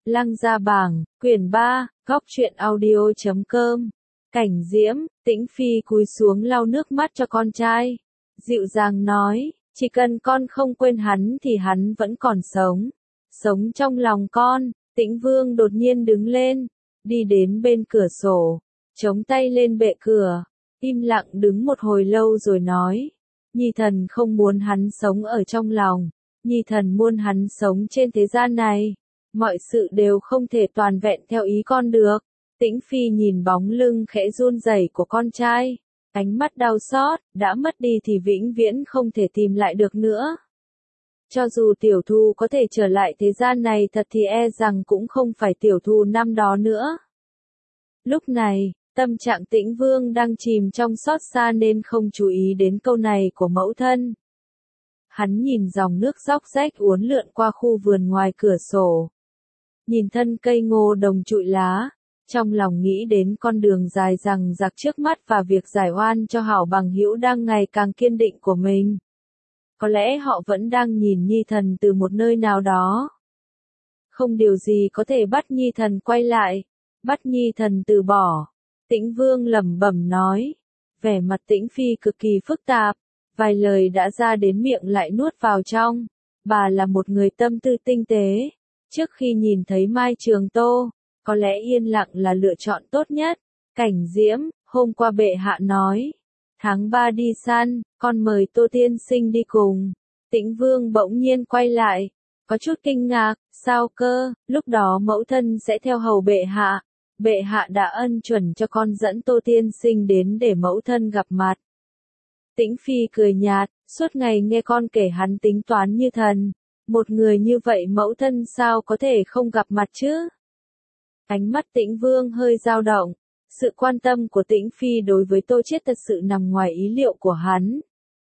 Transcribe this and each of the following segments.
Lăng Gia Bảng, quyển 3, góc truyện audio.com. Cảnh Diễm, Tĩnh Phi cúi xuống lau nước mắt cho con trai. Dịu dàng nói, chỉ cần con không quên hắn thì hắn vẫn còn sống. Sống trong lòng con. Tĩnh Vương đột nhiên đứng lên, đi đến bên cửa sổ, chống tay lên bệ cửa, im lặng đứng một hồi lâu rồi nói. Nhi thần không muốn hắn sống ở trong lòng, Nhi thần muốn hắn sống trên thế gian này. Mọi sự đều không thể toàn vẹn theo ý con được. Tĩnh Phi nhìn bóng lưng khẽ run rẩy của con trai, ánh mắt đau xót, đã mất đi thì vĩnh viễn không thể tìm lại được nữa. Cho dù Tiểu Thu có thể trở lại thế gian này thật thì e rằng cũng không phải Tiểu Thu năm đó nữa. Lúc này, tâm trạng Tĩnh Vương đang chìm trong xót xa nên không chú ý đến câu này của mẫu thân. Hắn nhìn dòng nước róc rách uốn lượn qua khu vườn ngoài cửa sổ. Nhìn thân cây ngô đồng trụi lá, trong lòng nghĩ đến con đường dài dằng dặc trước mắt và việc giải oan cho hảo bằng hữu đang ngày càng kiên định của mình. Có lẽ họ vẫn đang nhìn Nhi thần từ một nơi nào đó. Không điều gì có thể bắt Nhi thần quay lại, bắt Nhi thần từ bỏ. Tĩnh Vương lẩm bẩm nói, vẻ mặt Tĩnh Phi cực kỳ phức tạp, vài lời đã ra đến miệng lại nuốt vào trong. Bà là một người tâm tư tinh tế. Trước khi nhìn thấy Mai Trường Tô, có lẽ yên lặng là lựa chọn tốt nhất. Cảnh Diễm, hôm qua bệ hạ nói, tháng 3 đi săn, con mời Tô tiên sinh đi cùng. Tĩnh Vương bỗng nhiên quay lại, có chút kinh ngạc, sao cơ, lúc đó mẫu thân sẽ theo hầu bệ hạ. Bệ hạ đã ân chuẩn cho con dẫn Tô tiên sinh đến để mẫu thân gặp mặt. Tĩnh Phi cười nhạt, suốt ngày nghe con kể hắn tính toán như thần. Một người như vậy mẫu thân sao có thể không gặp mặt chứ? Ánh mắt Tĩnh Vương hơi dao động. Sự quan tâm của Tĩnh Phi đối với Tô Chiết thật sự nằm ngoài ý liệu của hắn.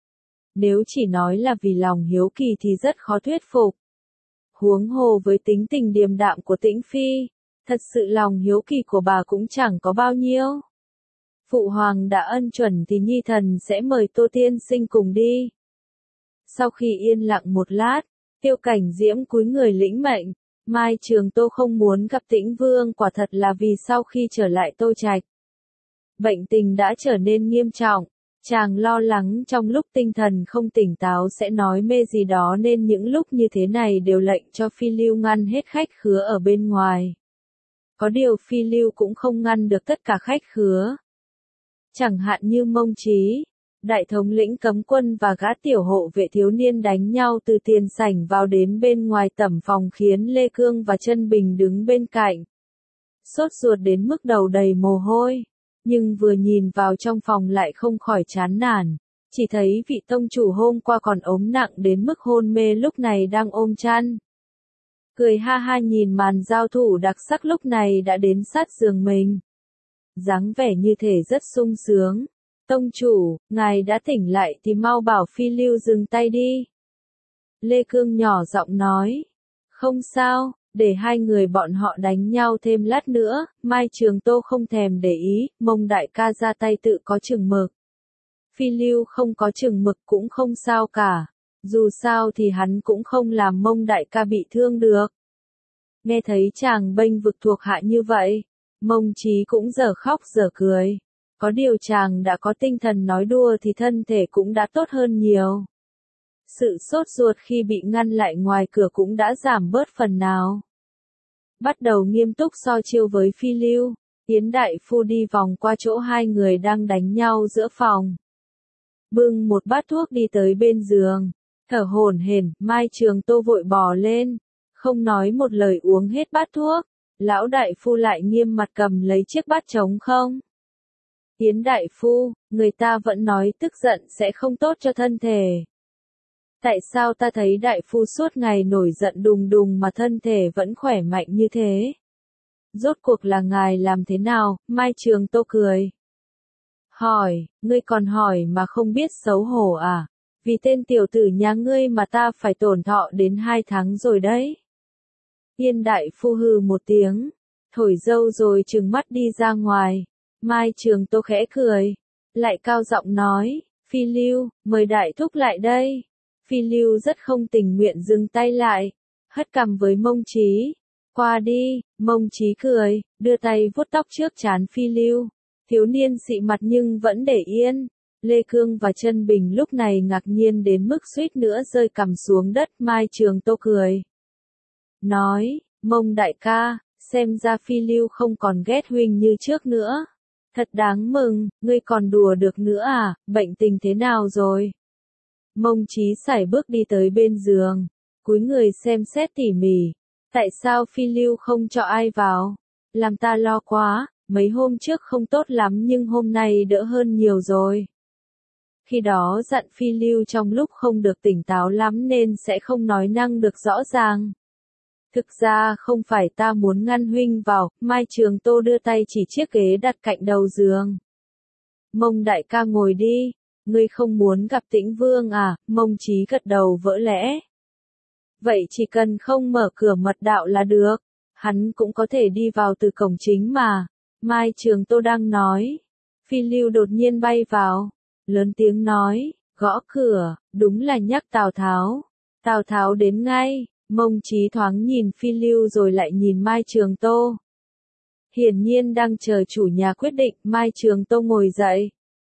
Nếu chỉ nói là vì lòng hiếu kỳ thì rất khó thuyết phục. Huống hồ với tính tình điềm đạm của Tĩnh Phi, thật sự lòng hiếu kỳ của bà cũng chẳng có bao nhiêu. Phụ hoàng đã ân chuẩn thì Nhi thần sẽ mời Tô tiên sinh cùng đi. Sau khi yên lặng một lát, Tiêu Cảnh Diễm cúi người lĩnh mệnh. Mai Trường Tô không muốn gặp Tĩnh Vương quả thật là vì sau khi trở lại Tô Trạch, bệnh tình đã trở nên nghiêm trọng. Chàng lo lắng trong lúc tinh thần không tỉnh táo sẽ nói mê gì đó nên những lúc như thế này đều lệnh cho Phi Lưu ngăn hết khách khứa ở bên ngoài. Có điều Phi Lưu cũng không ngăn được tất cả khách khứa. Chẳng hạn như Mông Chí, đại thống lĩnh cấm quân và gã tiểu hộ vệ thiếu niên đánh nhau từ tiền sảnh vào đến bên ngoài tẩm phòng khiến Lê Cương và Trân Bình đứng bên cạnh. Sốt ruột đến mức đầu đầy mồ hôi, nhưng vừa nhìn vào trong phòng lại không khỏi chán nản. Chỉ thấy vị tông chủ hôm qua còn ốm nặng đến mức hôn mê lúc này đang ôm chăn. Cười ha ha nhìn màn giao thủ đặc sắc lúc này đã đến sát giường mình. Dáng vẻ như thể rất sung sướng. Tông chủ, ngài đã tỉnh lại thì mau bảo Phi Lưu dừng tay đi. Lê Cương nhỏ giọng nói. Không sao, để hai người bọn họ đánh nhau thêm lát nữa. Mai Trường Tô không thèm để ý, Mông đại ca ra tay tự có chừng mực. Phi Lưu không có chừng mực cũng không sao cả. Dù sao thì hắn cũng không làm Mông đại ca bị thương được. Nghe thấy chàng bênh vực thuộc hạ như vậy, Mông Chí cũng dở khóc dở cười. Có điều chàng đã có tinh thần nói đùa thì thân thể cũng đã tốt hơn nhiều. Sự sốt ruột khi bị ngăn lại ngoài cửa cũng đã giảm bớt phần nào. Bắt đầu nghiêm túc so chiêu với Phi Lưu, Yến đại phu đi vòng qua chỗ hai người đang đánh nhau giữa phòng. Bưng một bát thuốc đi tới bên giường, thở hổn hển, Mai Trường Tô vội bò lên, không nói một lời uống hết bát thuốc. Lão đại phu lại nghiêm mặt cầm lấy chiếc bát trống không. Yến đại phu, người ta vẫn nói tức giận sẽ không tốt cho thân thể. Tại sao ta thấy đại phu suốt ngày nổi giận đùng đùng mà thân thể vẫn khỏe mạnh như thế? Rốt cuộc là ngài làm thế nào? Mai Trường Tô cười. Hỏi, ngươi còn hỏi mà không biết xấu hổ à? Vì tên tiểu tử nhà ngươi mà ta phải tổn thọ đến 2 tháng rồi đấy. Yên đại phu hừ một tiếng, thổi dâu rồi trừng mắt đi ra ngoài. Mai Trường Tô khẽ cười, lại cao giọng nói, Phi Lưu, mời đại thúc lại đây. Phi Lưu rất không tình nguyện dừng tay lại, hất cằm với Mông Chí. Qua đi, Mông Chí cười, đưa tay vuốt tóc trước trán Phi Lưu. Thiếu niên xị mặt nhưng vẫn để yên. Lê Cương và Trân Bình lúc này ngạc nhiên đến mức suýt nữa rơi cằm xuống đất. Mai Trường Tô cười. Nói, Mông đại ca, xem ra Phi Lưu không còn ghét huynh như trước nữa. Thật đáng mừng, ngươi còn đùa được nữa à, bệnh tình thế nào rồi? Mông Chí sải bước đi tới bên giường, cúi người xem xét tỉ mỉ. Tại sao Phi Lưu không cho ai vào? Làm ta lo quá, mấy hôm trước không tốt lắm nhưng hôm nay đỡ hơn nhiều rồi. Khi đó dặn Phi Lưu trong lúc không được tỉnh táo lắm nên sẽ không nói năng được rõ ràng. Thực ra không phải ta muốn ngăn huynh vào, Mai Trường Tô đưa tay chỉ chiếc ghế đặt cạnh đầu giường. Mông đại ca ngồi đi, ngươi không muốn gặp Tĩnh Vương à, Mông Chí gật đầu vỡ lẽ. Vậy chỉ cần không mở cửa mật đạo là được, hắn cũng có thể đi vào từ cổng chính mà. Mai Trường Tô đang nói, Phi Lưu đột nhiên bay vào, lớn tiếng nói, gõ cửa, đúng là nhắc Tào Tháo. Tào Tháo đến ngay. Mông Chí thoáng nhìn Phi Lưu rồi lại nhìn Mai Trường Tô. Hiển nhiên đang chờ chủ nhà quyết định. Mai Trường Tô ngồi dậy.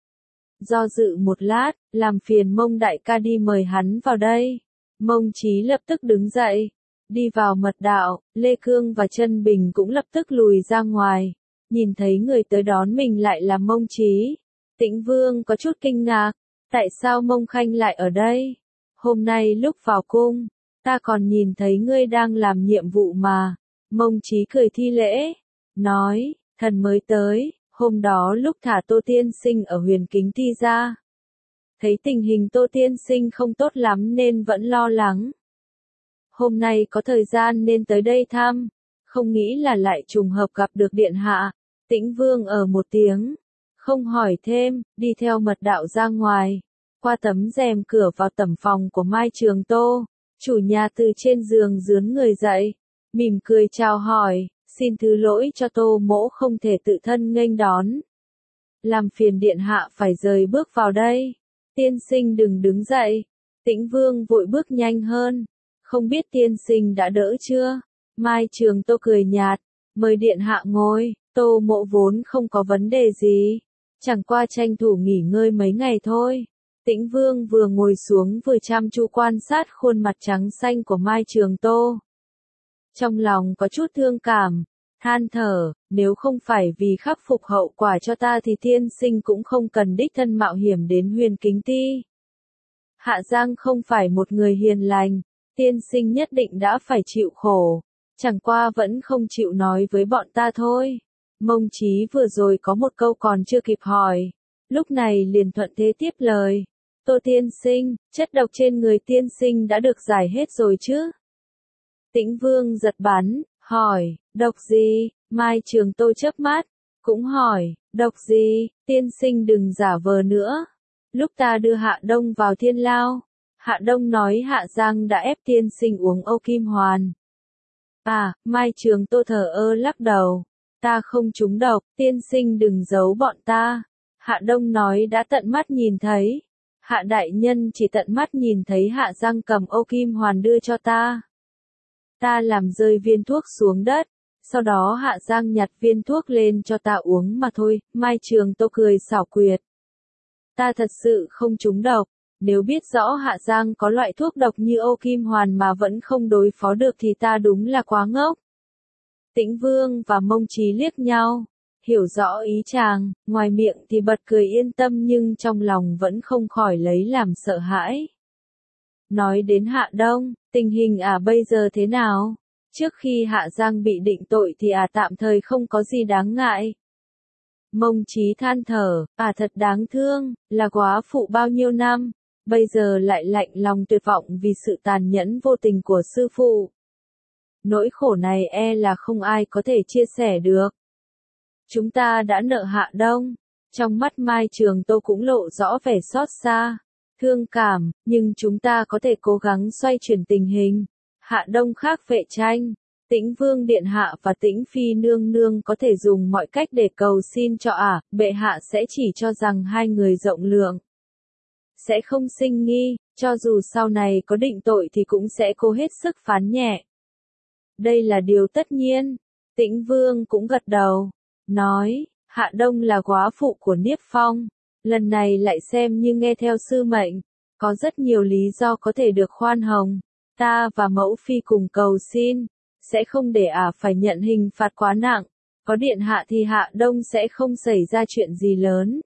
Do dự một lát, làm phiền Mông đại ca đi mời hắn vào đây. Mông Chí lập tức đứng dậy, đi vào mật đạo. Lê Cương và Trân Bình cũng lập tức lùi ra ngoài. Nhìn thấy người tới đón mình lại là Mông Chí. Tĩnh Vương có chút kinh ngạc, tại sao Mông Khanh lại ở đây? Hôm nay lúc vào cung, ta còn nhìn thấy ngươi đang làm nhiệm vụ mà. Mông Chí cười thi lễ, nói, thần mới tới, hôm đó lúc thả Tô Tiên Sinh ở Huyền Kính Ti ra. Thấy tình hình Tô Tiên Sinh không tốt lắm nên vẫn lo lắng. Hôm nay có thời gian nên tới đây thăm, không nghĩ là lại trùng hợp gặp được điện hạ. Tĩnh Vương ở một tiếng, không hỏi thêm, đi theo mật đạo ra ngoài, qua tấm rèm cửa vào tẩm phòng của Mai Trường Tô. Chủ nhà từ trên giường rướn người dậy, mỉm cười chào hỏi, xin thứ lỗi cho Tô mỗ không thể tự thân nghênh đón. Làm phiền điện hạ phải rời bước vào đây. Tiên sinh đừng đứng dậy. Tĩnh Vương vội bước nhanh hơn. Không biết tiên sinh đã đỡ chưa? Mai Trường Tô cười nhạt, mời điện hạ ngồi. Tô mỗ vốn không có vấn đề gì, chẳng qua tranh thủ nghỉ ngơi mấy ngày thôi. Tĩnh Vương vừa ngồi xuống vừa chăm chú quan sát khuôn mặt trắng xanh của Mai Trường Tô. Trong lòng có chút thương cảm, than thở, nếu không phải vì khắc phục hậu quả cho ta thì tiên sinh cũng không cần đích thân mạo hiểm đến Huyền Kính Ti. Hạ Giang không phải một người hiền lành, tiên sinh nhất định đã phải chịu khổ, chẳng qua vẫn không chịu nói với bọn ta thôi. Mông Chí vừa rồi có một câu còn chưa kịp hỏi, lúc này liền thuận thế tiếp lời. Tô tiên sinh, chất độc trên người tiên sinh đã được giải hết rồi chứ? Tĩnh Vương giật bắn, hỏi, độc gì? Mai Trường Tô chớp mắt, cũng hỏi, độc gì? Tiên sinh đừng giả vờ nữa. Lúc ta đưa Hạ Đông vào thiên lao, Hạ Đông nói Hạ Giang đã ép tiên sinh uống Âu Kim Hoàn. À, Mai Trường Tô thờ ơ lắc đầu. Ta không trúng độc, tiên sinh đừng giấu bọn ta. Hạ Đông nói đã tận mắt nhìn thấy. Hạ đại nhân chỉ tận mắt nhìn thấy Hạ Giang cầm Âu Kim Hoàn đưa cho ta. Ta làm rơi viên thuốc xuống đất, sau đó Hạ Giang nhặt viên thuốc lên cho ta uống mà thôi. Mai Trường Tô cười xảo quyệt. Ta thật sự không trúng độc, nếu biết rõ Hạ Giang có loại thuốc độc như Âu Kim Hoàn mà vẫn không đối phó được thì ta đúng là quá ngốc. Tĩnh Vương và Mông Chí liếc nhau, hiểu rõ ý chàng, ngoài miệng thì bật cười yên tâm nhưng trong lòng vẫn không khỏi lấy làm sợ hãi. Nói đến Hạ Đông, tình hình bây giờ thế nào? Trước khi Hạ Giang bị định tội thì tạm thời không có gì đáng ngại. Mông Chí than thở, thật đáng thương, là góa phụ bao nhiêu năm, bây giờ lại lạnh lòng tuyệt vọng vì sự tàn nhẫn vô tình của sư phụ. Nỗi khổ này là không ai có thể chia sẻ được. Chúng ta đã nợ Hạ Đông. Trong mắt Mai Trường Tô cũng lộ rõ vẻ xót xa, thương cảm, nhưng chúng ta có thể cố gắng xoay chuyển tình hình. Hạ Đông khác vệ tranh. Tĩnh Vương điện hạ và Tĩnh Phi nương nương có thể dùng mọi cách để cầu xin cho bệ hạ sẽ chỉ cho rằng hai người rộng lượng, sẽ không sinh nghi, cho dù sau này có định tội thì cũng sẽ cố hết sức phán nhẹ. Đây là điều tất nhiên. Tĩnh Vương cũng gật đầu, nói, Hạ Đông là góa phụ của Niếp Phong, lần này lại xem như nghe theo sư mệnh, có rất nhiều lý do có thể được khoan hồng, ta và mẫu phi cùng cầu xin, sẽ không để phải nhận hình phạt quá nặng, có điện hạ thì Hạ Đông sẽ không xảy ra chuyện gì lớn.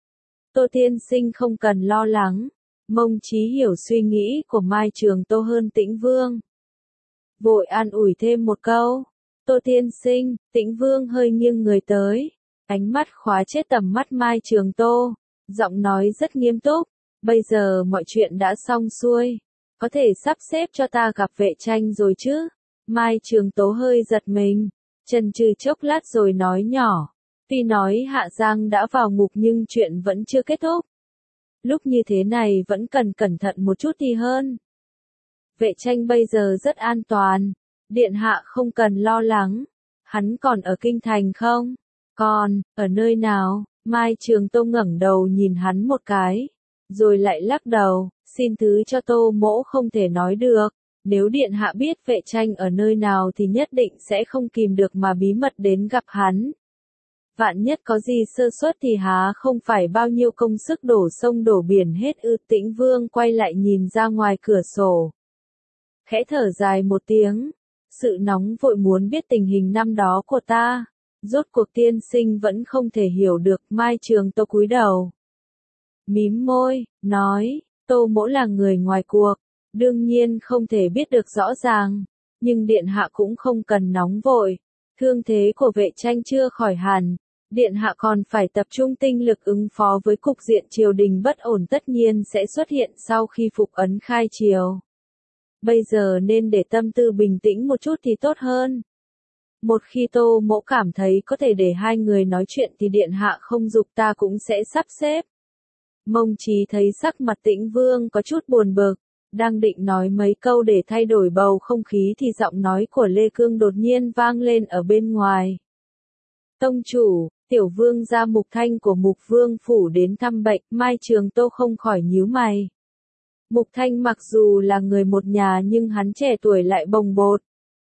Tô tiên sinh không cần lo lắng, Mông Chí hiểu suy nghĩ của Mai Trường Tô hơn Tĩnh Vương. Vội an ủi thêm một câu, Tô tiên sinh, Tĩnh Vương hơi nghiêng người tới, ánh mắt khóa chết tầm mắt Mai Trường Tô, giọng nói rất nghiêm túc, bây giờ mọi chuyện đã xong xuôi, có thể sắp xếp cho ta gặp Vệ Tranh rồi chứ? Mai Trường Tố hơi giật mình, chần chừ chốc lát rồi nói nhỏ, tuy nói Hạ Giang đã vào ngục nhưng chuyện vẫn chưa kết thúc. Lúc như thế này vẫn cần cẩn thận một chút thì hơn. Vệ Tranh bây giờ rất an toàn, điện hạ không cần lo lắng, hắn còn ở kinh thành không? Còn, ở nơi nào? Mai Trường Tô ngẩng đầu nhìn hắn một cái, rồi lại lắc đầu, xin thứ cho Tô mỗ không thể nói được, nếu điện hạ biết Vệ Tranh ở nơi nào thì nhất định sẽ không kìm được mà bí mật đến gặp hắn. Vạn nhất có gì sơ suất thì há không phải bao nhiêu công sức đổ sông đổ biển hết ư? Tĩnh Vương quay lại nhìn ra ngoài cửa sổ, khẽ thở dài một tiếng, sự nóng vội muốn biết tình hình năm đó của ta, rốt cuộc tiên sinh vẫn không thể hiểu được. Mai Trường Tô cúi đầu, mím môi, nói, Tô mỗ là người ngoài cuộc, đương nhiên không thể biết được rõ ràng, nhưng điện hạ cũng không cần nóng vội, thương thế của Vệ Tranh chưa khỏi hẳn, điện hạ còn phải tập trung tinh lực ứng phó với cục diện triều đình bất ổn tất nhiên sẽ xuất hiện sau khi phục ấn khai triều. Bây giờ nên để tâm tư bình tĩnh một chút thì tốt hơn. Một khi Tô mỗ cảm thấy có thể để hai người nói chuyện thì điện hạ không giục ta cũng sẽ sắp xếp. Mông Chí thấy sắc mặt Tĩnh Vương có chút buồn bực, đang định nói mấy câu để thay đổi bầu không khí thì giọng nói của Lê Cương đột nhiên vang lên ở bên ngoài. Tông chủ, tiểu vương gia Mục Thanh của Mục Vương phủ đến thăm bệnh. Mai Trường Tô không khỏi nhíu mày. Mục Thanh mặc dù là người một nhà nhưng hắn trẻ tuổi lại bồng bột.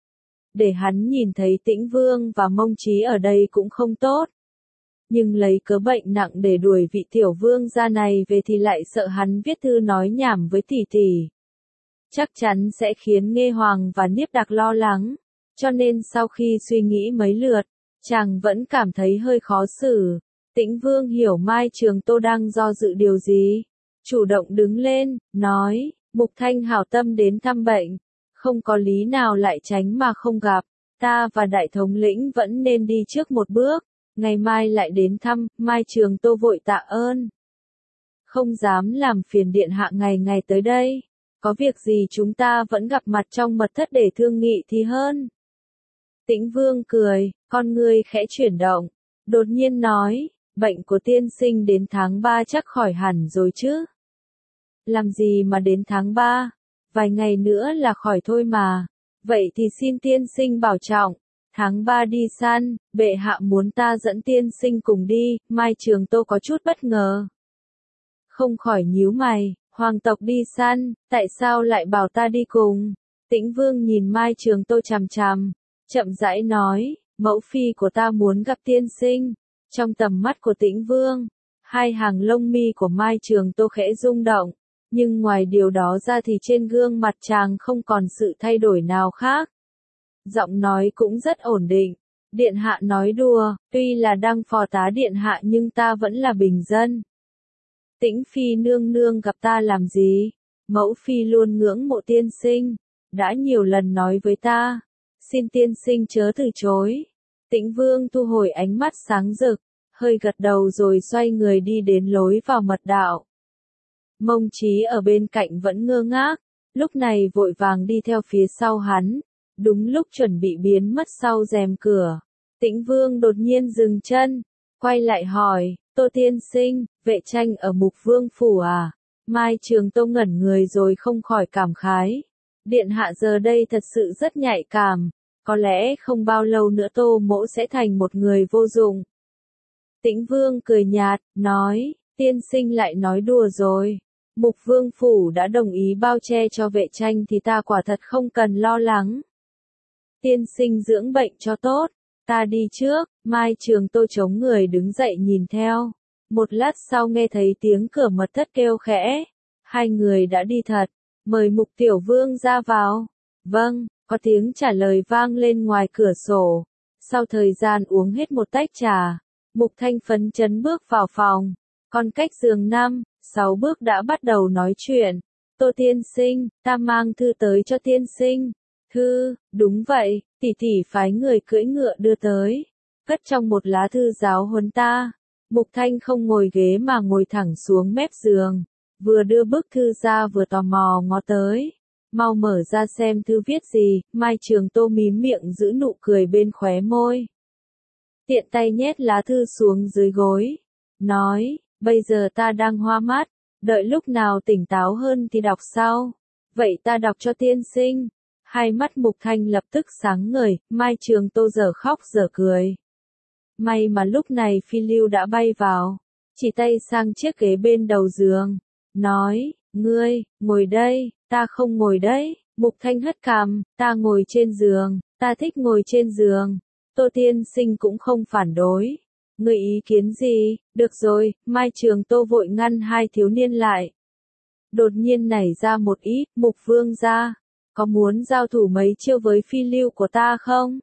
Để hắn nhìn thấy Tĩnh Vương và Mông Chí ở đây cũng không tốt. Nhưng lấy cớ bệnh nặng để đuổi vị tiểu vương gia này về thì lại sợ hắn viết thư nói nhảm với tỷ tỷ. Chắc chắn sẽ khiến Nghê Hoàng và Niếp Đạc lo lắng. Cho nên sau khi suy nghĩ mấy lượt, chàng vẫn cảm thấy hơi khó xử. Tĩnh Vương hiểu Mai Trường Tô đang do dự điều gì. Chủ động đứng lên, nói, Mục Thanh hảo tâm đến thăm bệnh. Không có lý nào lại tránh mà không gặp. Ta và đại thống lĩnh vẫn nên đi trước một bước. Ngày mai lại đến thăm. Mai Trường Tô vội tạ ơn. Không dám làm phiền điện hạ ngày ngày tới đây. Có việc gì chúng ta vẫn gặp mặt trong mật thất để thương nghị thì hơn. Tĩnh Vương cười, con ngươi khẽ chuyển động, đột nhiên nói, bệnh của tiên sinh đến tháng 3 chắc khỏi hẳn rồi chứ. Làm gì mà đến tháng 3, vài ngày nữa là khỏi thôi mà. Vậy thì xin tiên sinh bảo trọng, tháng 3 đi săn, bệ hạ muốn ta dẫn tiên sinh cùng đi. Mai Trường Tô có chút bất ngờ, không khỏi nhíu mày, hoàng tộc đi săn, tại sao lại bảo ta đi cùng? Tĩnh Vương nhìn Mai Trường Tô chằm chằm, chậm rãi nói, mẫu phi của ta muốn gặp tiên sinh. Trong tầm mắt của Tĩnh Vương, hai hàng lông mi của Mai Trường Tô khẽ rung động, nhưng ngoài điều đó ra thì trên gương mặt chàng không còn sự thay đổi nào khác. Giọng nói cũng rất ổn định, điện hạ nói đùa, tuy là đang phò tá điện hạ nhưng ta vẫn là bình dân. Tĩnh phi nương nương gặp ta làm gì? Mẫu phi luôn ngưỡng mộ tiên sinh, đã nhiều lần nói với ta, xin tiên sinh chớ từ chối. Tĩnh Vương thu hồi ánh mắt sáng rực, hơi gật đầu rồi xoay người đi đến lối vào mật đạo. Mông Chí ở bên cạnh vẫn ngơ ngác, lúc này vội vàng đi theo phía sau hắn, đúng lúc chuẩn bị biến mất sau rèm cửa. Tĩnh Vương đột nhiên dừng chân, quay lại hỏi, Tô tiên sinh, Vệ Tranh ở Mục Vương phủ à? Mai Trường Tô ngẩn người rồi không khỏi cảm khái. Điện hạ giờ đây thật sự rất nhạy cảm, có lẽ không bao lâu nữa Tô mỗ sẽ thành một người vô dụng. Tĩnh Vương cười nhạt, nói, tiên sinh lại nói đùa rồi. Mục Vương phủ đã đồng ý bao che cho Vệ Tranh thì ta quả thật không cần lo lắng. Tiên sinh dưỡng bệnh cho tốt, ta đi trước. Mai Trường Tô chống người đứng dậy nhìn theo. Một lát sau nghe thấy tiếng cửa mật thất kêu khẽ. Hai người đã đi thật, mời Mục Tiểu Vương ra vào. Vâng, có tiếng trả lời vang lên ngoài cửa sổ. Sau thời gian uống hết một tách trà, Mục Thanh phấn chấn bước vào phòng. Còn cách giường 5-6 bước đã bắt đầu nói chuyện. Tô tiên sinh, ta mang thư tới cho tiên sinh. Thư, đúng vậy, tỷ tỷ phái người cưỡi ngựa đưa tới. Cất trong một lá thư giáo huấn ta. Mục Thanh không ngồi ghế mà ngồi thẳng xuống mép giường. Vừa đưa bức thư ra vừa tò mò ngó tới. Mau mở ra xem thư viết gì. Mai Trường Tô mím miệng giữ nụ cười bên khóe môi. Tiện tay nhét lá thư xuống dưới gối. Nói, bây giờ ta đang hoa mắt. Đợi lúc nào tỉnh táo hơn thì đọc sau. Vậy ta đọc cho tiên sinh. Hai mắt Mục Thanh lập tức sáng ngời. Mai Trường Tô giờ khóc giờ cười. May mà lúc này Phi Lưu đã bay vào. Chỉ tay sang chiếc ghế bên đầu giường. Nói, ngươi, ngồi đây, ta không ngồi đấy. Mục Thanh hất cằm, ta ngồi trên giường, ta thích ngồi trên giường. Tô tiên sinh cũng không phản đối. Ngươi ý kiến gì? Được rồi, Mai Trường Tô vội ngăn hai thiếu niên lại. Đột nhiên nảy ra một ý, Mục Vương gia, có muốn giao thủ mấy chiêu với Phi Lưu của ta không?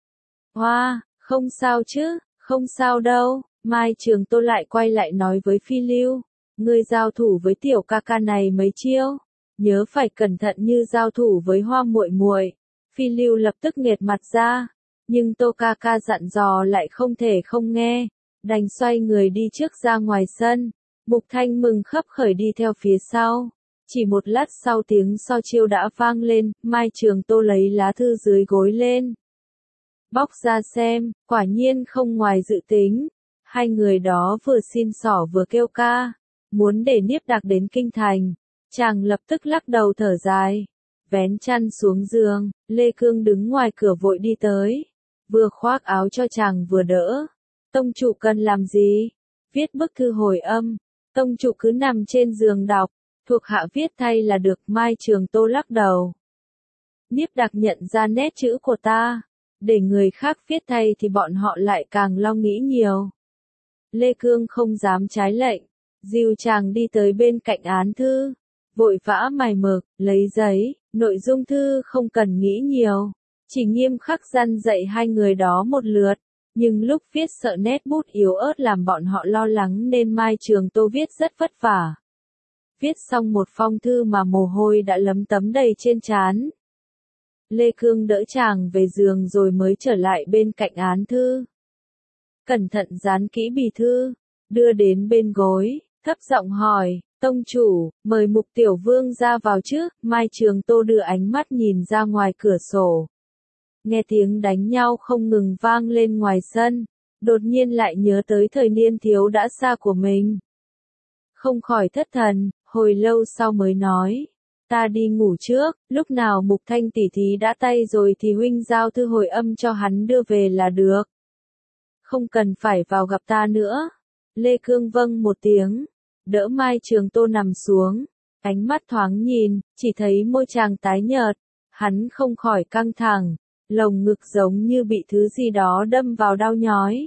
Hoa, không sao chứ, không sao đâu. Mai Trường Tô lại quay lại nói với Phi Lưu, ngươi giao thủ với tiểu ca ca này mấy chiêu, nhớ phải cẩn thận như giao thủ với Hoa muội muội. Phi Lưu lập tức nghệt mặt ra, nhưng Tô ca ca dặn dò lại không thể không nghe, đành xoay người đi trước ra ngoài sân. Mục Thanh mừng khấp khởi đi theo phía sau. Chỉ một lát sau tiếng so chiêu đã vang lên, Mai Trường Tô lấy lá thư dưới gối lên. Bóc ra xem, quả nhiên không ngoài dự tính. Hai người đó vừa xin xỏ vừa kêu ca, muốn để Niếp Đạc đến kinh thành. Chàng lập tức lắc đầu thở dài, vén chăn xuống giường. Lê Cương đứng ngoài cửa vội đi tới, vừa khoác áo cho chàng vừa đỡ. Tông chủ cần làm gì? Viết bức thư hồi âm. Tông chủ cứ nằm trên giường đọc, thuộc hạ viết thay là được. Mai Trường Tô lắc đầu. Niếp Đạc nhận ra nét chữ của ta, để người khác viết thay thì bọn họ lại càng lo nghĩ nhiều. Lê Cương không dám trái lệnh, dìu chàng đi tới bên cạnh án thư, vội vã mài mực, lấy giấy. Nội dung thư không cần nghĩ nhiều, chỉ nghiêm khắc răn dạy hai người đó một lượt. Nhưng lúc viết sợ nét bút yếu ớt làm bọn họ lo lắng nên Mai Trường Tô viết rất vất vả. Viết xong một phong thư mà mồ hôi đã lấm tấm đầy trên trán. Lê Cương đỡ chàng về giường rồi mới trở lại bên cạnh án thư. Cẩn thận dán kỹ bì thư, đưa đến bên gối, thấp giọng hỏi, tông chủ, mời Mục Tiểu Vương ra vào trước. Mai Trường Tô đưa ánh mắt nhìn ra ngoài cửa sổ. Nghe tiếng đánh nhau không ngừng vang lên ngoài sân, đột nhiên lại nhớ tới thời niên thiếu đã xa của mình. Không khỏi thất thần, hồi lâu sau mới nói, ta đi ngủ trước, lúc nào Mục Thanh tỷ thí đã tay rồi thì huynh giao thư hồi âm cho hắn đưa về là được. Không cần phải vào gặp ta nữa. Lê Cương vâng một tiếng, đỡ Mai Trường Tô nằm xuống, ánh mắt thoáng nhìn, chỉ thấy môi chàng tái nhợt, hắn không khỏi căng thẳng, lồng ngực giống như bị thứ gì đó đâm vào đau nhói.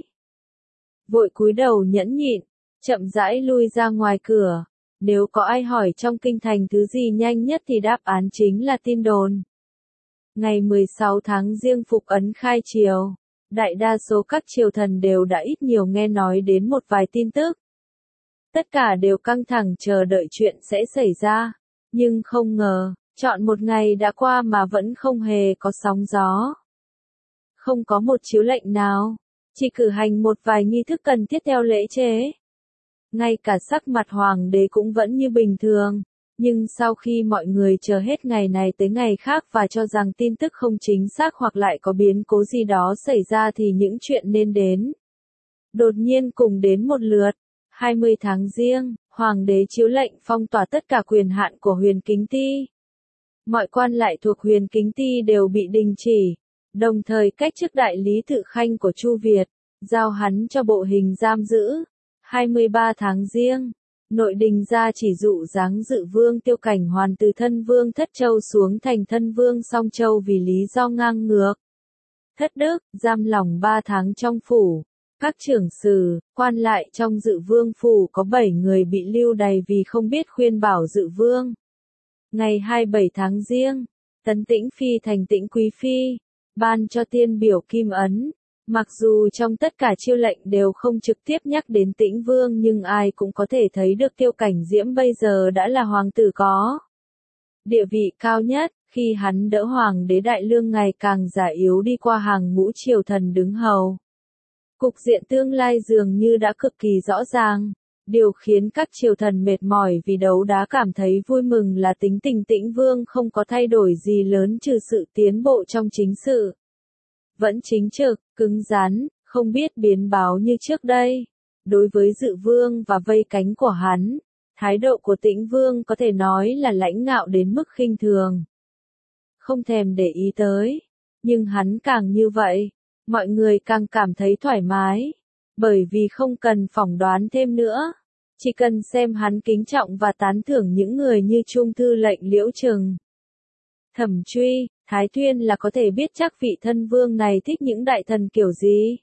Vội cúi đầu nhẫn nhịn, chậm rãi lui ra ngoài cửa. Nếu có ai hỏi trong kinh thành thứ gì nhanh nhất thì đáp án chính là tin đồn. Ngày 16 tháng Giêng Phục ấn khai triều, đại đa số các triều thần đều đã ít nhiều nghe nói đến một vài tin tức. Tất cả đều căng thẳng chờ đợi chuyện sẽ xảy ra, nhưng không ngờ, chọn một ngày đã qua mà vẫn không hề có sóng gió. Không có một chiếu lệnh nào, chỉ cử hành một vài nghi thức cần thiết theo lễ chế. Ngay cả sắc mặt hoàng đế cũng vẫn như bình thường, nhưng sau khi mọi người chờ hết ngày này tới ngày khác và cho rằng tin tức không chính xác hoặc lại có biến cố gì đó xảy ra thì những chuyện nên đến đột nhiên cùng đến một lượt. 20 tháng Giêng, hoàng đế chiếu lệnh phong tỏa tất cả quyền hạn của Huyền Kính Ty. Mọi quan lại thuộc Huyền Kính Ty đều bị đình chỉ, đồng thời cách chức đại lý tự khanh của Chu Việt, giao hắn cho bộ hình giam giữ. 23 tháng Giêng, nội đình ra chỉ dụ dáng Dự Vương Tiêu Cảnh Hoàn từ Thân Vương Thất Châu xuống thành Thân Vương Song Châu vì lý do ngang ngược. thất đức, giam lòng 3 tháng trong phủ. Các trưởng sử, quan lại trong Dự Vương phủ có 7 người bị lưu đày vì không biết khuyên bảo Dự Vương. Ngày 27 tháng Giêng, tấn Tĩnh Phi thành Tĩnh Quý Phi, ban cho tiên biểu kim ấn. Mặc dù trong tất cả chiêu lệnh đều không trực tiếp nhắc đến Tĩnh Vương nhưng ai cũng có thể thấy được Tiêu Cảnh Diễm bây giờ đã là hoàng tử có địa vị cao nhất, khi hắn đỡ hoàng đế Đại Lương ngày càng già yếu đi qua hàng ngũ triều thần đứng hầu. Cục diện tương lai dường như đã cực kỳ rõ ràng. Điều khiến các triều thần mệt mỏi vì đấu đá cảm thấy vui mừng là tính tình Tĩnh Vương không có thay đổi gì lớn trừ sự tiến bộ trong chính sự. Vẫn chính trực, cứng rắn, không biết biến báo như trước đây. Đối với Dự Vương và vây cánh của hắn, thái độ của Tĩnh Vương có thể nói là lãnh ngạo đến mức khinh thường. Không thèm để ý tới, nhưng hắn càng như vậy, mọi người càng cảm thấy thoải mái, bởi vì không cần phỏng đoán thêm nữa. Chỉ cần xem hắn kính trọng và tán thưởng những người như Trung thư lệnh Liễu Trừng, Thẩm Truy, Thái Tuyên là có thể biết chắc vị thân vương này thích những đại thần kiểu gì.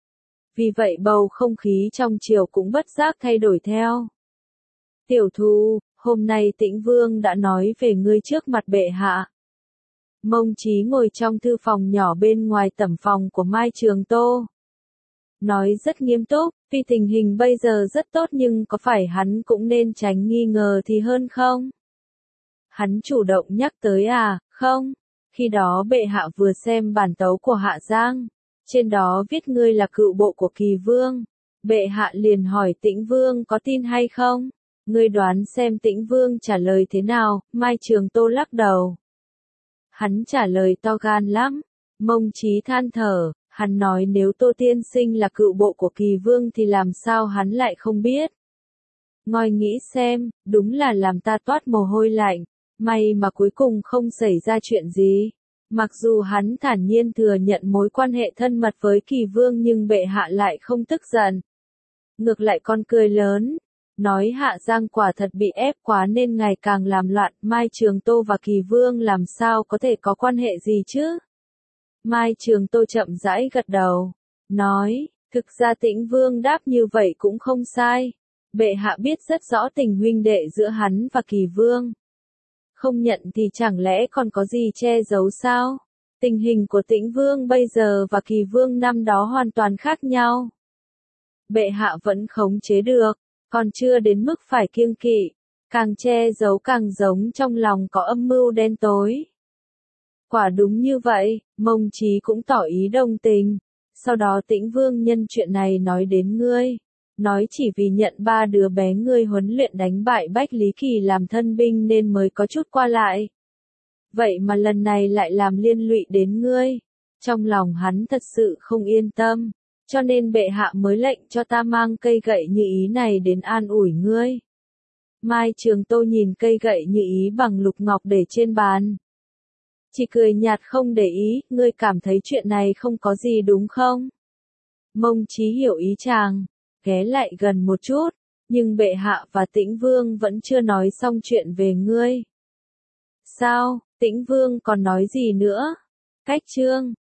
Vì vậy bầu không khí trong triều cũng bất giác thay đổi theo. Tiểu Thu, hôm nay Tĩnh Vương đã nói về ngươi trước mặt bệ hạ. Mông Chí ngồi trong thư phòng nhỏ bên ngoài tẩm phòng của Mai Trường Tô. Nói rất nghiêm túc, vì tình hình bây giờ rất tốt nhưng có phải hắn cũng nên tránh nghi ngờ thì hơn không? Hắn chủ động nhắc tới à, không? Khi đó bệ hạ vừa xem bản tấu của Hạ Giang. Trên đó viết ngươi là cựu bộ của Kỳ Vương. Bệ hạ liền hỏi Tĩnh Vương có tin hay không? Ngươi đoán xem Tĩnh Vương trả lời thế nào? Mai Trường Tô lắc đầu. Hắn trả lời to gan lắm. Mông Chí than thở, hắn nói nếu Tô Tiên Sinh là cựu bộ của Kỳ Vương thì làm sao hắn lại không biết. Ngồi nghĩ xem, đúng là làm ta toát mồ hôi lạnh. May mà cuối cùng không xảy ra chuyện gì. Mặc dù hắn thản nhiên thừa nhận mối quan hệ thân mật với Kỳ Vương nhưng bệ hạ lại không tức giận. Ngược lại còn cười lớn. Nói Hạ Giang quả thật bị ép quá nên ngày càng làm loạn. Mai Trường Tô và Kỳ Vương làm sao có thể có quan hệ gì chứ? Mai Trường Tô chậm rãi gật đầu. Nói, thực ra Tĩnh Vương đáp như vậy cũng không sai. Bệ hạ biết rất rõ tình huynh đệ giữa hắn và Kỳ Vương. Không nhận thì chẳng lẽ còn có gì che giấu sao? Tình hình của Tĩnh Vương bây giờ và Kỳ Vương năm đó hoàn toàn khác nhau. Bệ hạ vẫn khống chế được, còn chưa đến mức phải kiêng kỵ. Càng che giấu càng giống trong lòng có âm mưu đen tối. Quả đúng như vậy, Mông Chí cũng tỏ ý đồng tình. Sau đó Tĩnh Vương nhân chuyện này nói đến ngươi. Nói chỉ vì nhận 3 đứa bé ngươi huấn luyện đánh bại Bách Lý Kỳ làm thân binh nên mới có chút qua lại. Vậy mà lần này lại làm liên lụy đến ngươi. Trong lòng hắn thật sự không yên tâm. Cho nên bệ hạ mới lệnh cho ta mang cây gậy như ý này đến an ủi ngươi. Mai Trường Tô nhìn cây gậy như ý bằng lục ngọc để trên bàn. Chỉ cười nhạt không để ý, ngươi cảm thấy chuyện này không có gì đúng không? Mông Chí hiểu ý chàng, ghé lại gần một chút, nhưng bệ hạ và Tĩnh Vương vẫn chưa nói xong chuyện về ngươi. Sao, Tĩnh Vương còn nói gì nữa? Cách chương